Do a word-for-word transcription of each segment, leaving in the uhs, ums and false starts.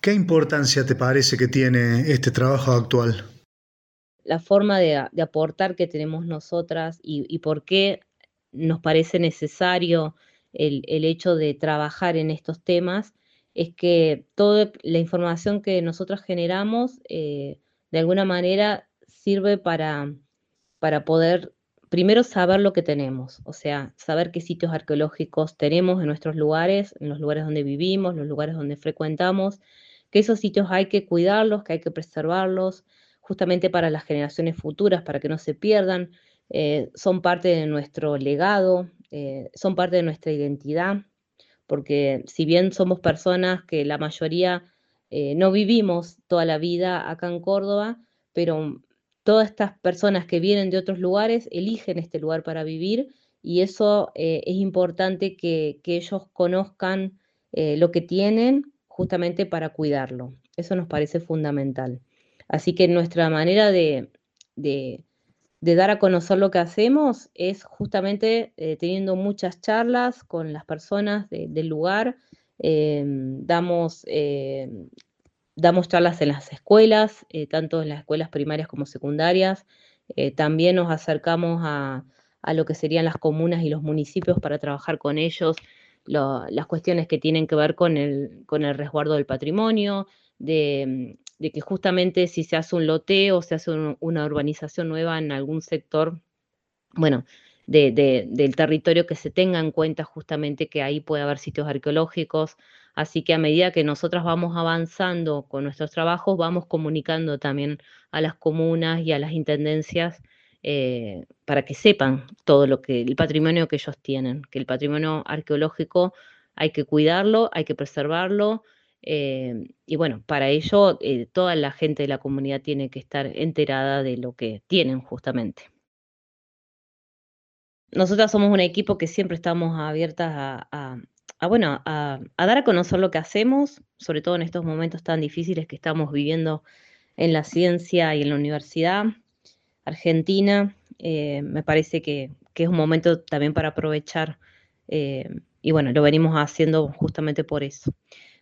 ¿Qué importancia te parece que tiene este trabajo actual? La forma de, de aportar que tenemos nosotras y, y por qué nos parece necesario el, el hecho de trabajar en estos temas es que toda la información que nosotras generamos eh, de alguna manera sirve para, para poder primero saber lo que tenemos, o sea, saber qué sitios arqueológicos tenemos en nuestros lugares, en los lugares donde vivimos, los lugares donde frecuentamos, que esos sitios hay que cuidarlos, que hay que preservarlos, justamente para las generaciones futuras, para que no se pierdan, eh, son parte de nuestro legado, eh, son parte de nuestra identidad, porque si bien somos personas que la mayoría eh, no vivimos toda la vida acá en Córdoba, pero todas estas personas que vienen de otros lugares eligen este lugar para vivir y eso eh, es importante que, que ellos conozcan eh, lo que tienen justamente para cuidarlo. Eso nos parece fundamental. Así que nuestra manera de, de de dar a conocer lo que hacemos es justamente eh, teniendo muchas charlas con las personas de, del lugar, eh, damos, eh, damos charlas en las escuelas, eh, tanto en las escuelas primarias como secundarias, eh, también nos acercamos a, a, lo que serían las comunas y los municipios para trabajar con ellos lo, las cuestiones que tienen que ver con el, con el resguardo del patrimonio, de, de que justamente si se hace un loteo, se hace un, una urbanización nueva en algún sector, bueno, de, de, del territorio, que se tenga en cuenta justamente que ahí puede haber sitios arqueológicos. Así que a medida que nosotras vamos avanzando con nuestros trabajos, vamos comunicando también a las comunas y a las intendencias eh, para que sepan todo lo que, el patrimonio que ellos tienen, que el patrimonio arqueológico hay que cuidarlo, hay que preservarlo. Eh, y bueno, para ello eh, toda la gente de la comunidad tiene que estar enterada de lo que tienen justamente. Nosotras somos un equipo que siempre estamos abiertas a, a- a, bueno, a, a dar a conocer lo que hacemos, sobre todo en estos momentos tan difíciles que estamos viviendo en la ciencia y en la universidad argentina. Eh, me parece que, que es un momento también para aprovechar, eh, y bueno, lo venimos haciendo justamente por eso.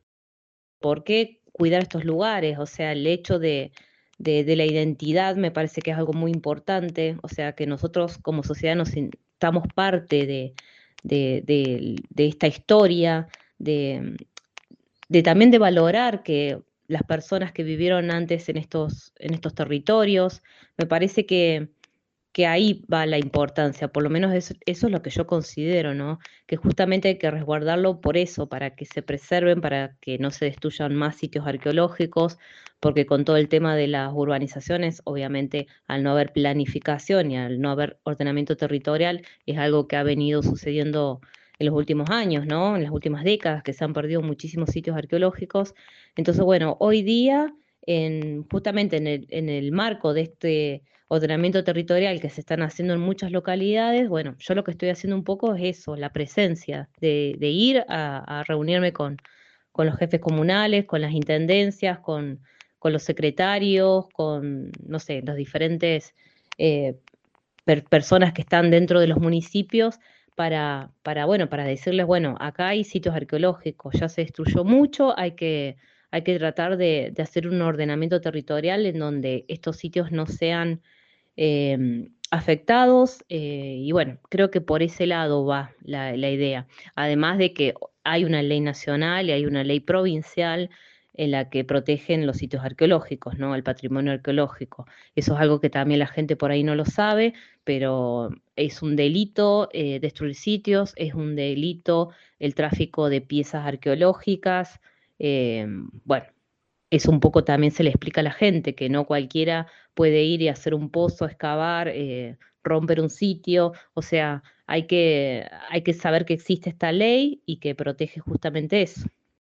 ¿Por qué cuidar estos lugares? O sea, el hecho de, de, de la identidad me parece que es algo muy importante, o sea, que nosotros como sociedad nos sintamos parte de, de, de, de esta historia, de, de también de valorar que las personas que vivieron antes en estos, en estos territorios, me parece que que ahí va la importancia, por lo menos eso, eso es lo que yo considero, ¿no? Que justamente hay que resguardarlo por eso, para que se preserven, para que no se destruyan más sitios arqueológicos, porque con todo el tema de las urbanizaciones, obviamente al no haber planificación y al no haber ordenamiento territorial, es algo que ha venido sucediendo en los últimos años, ¿no? En las últimas décadas, que se han perdido muchísimos sitios arqueológicos. Entonces, bueno, hoy día, en, justamente en el, en el marco de este ordenamiento territorial que se están haciendo en muchas localidades, bueno, yo lo que estoy haciendo un poco es eso, la presencia, de, de ir a, a reunirme con, con los jefes comunales, con las intendencias, con, con los secretarios, con, no sé, los diferentes eh, per- personas que están dentro de los municipios para, para, bueno, para decirles, bueno, acá hay sitios arqueológicos, ya se destruyó mucho, hay que, hay que tratar de, de hacer un ordenamiento territorial en donde estos sitios no sean eh, afectados, eh, y bueno, creo que por ese lado va la, la idea. Además de que hay una ley nacional y hay una ley provincial en la que protegen los sitios arqueológicos, ¿no? El patrimonio arqueológico. Eso es algo que también la gente por ahí no lo sabe, pero es un delito eh, destruir sitios, es un delito el tráfico de piezas arqueológicas. eh, bueno, eso un poco también se le explica a la gente, que no cualquiera puede ir y hacer un pozo, excavar, eh, romper un sitio, o sea, hay que, hay que saber que existe esta ley y que protege justamente eso.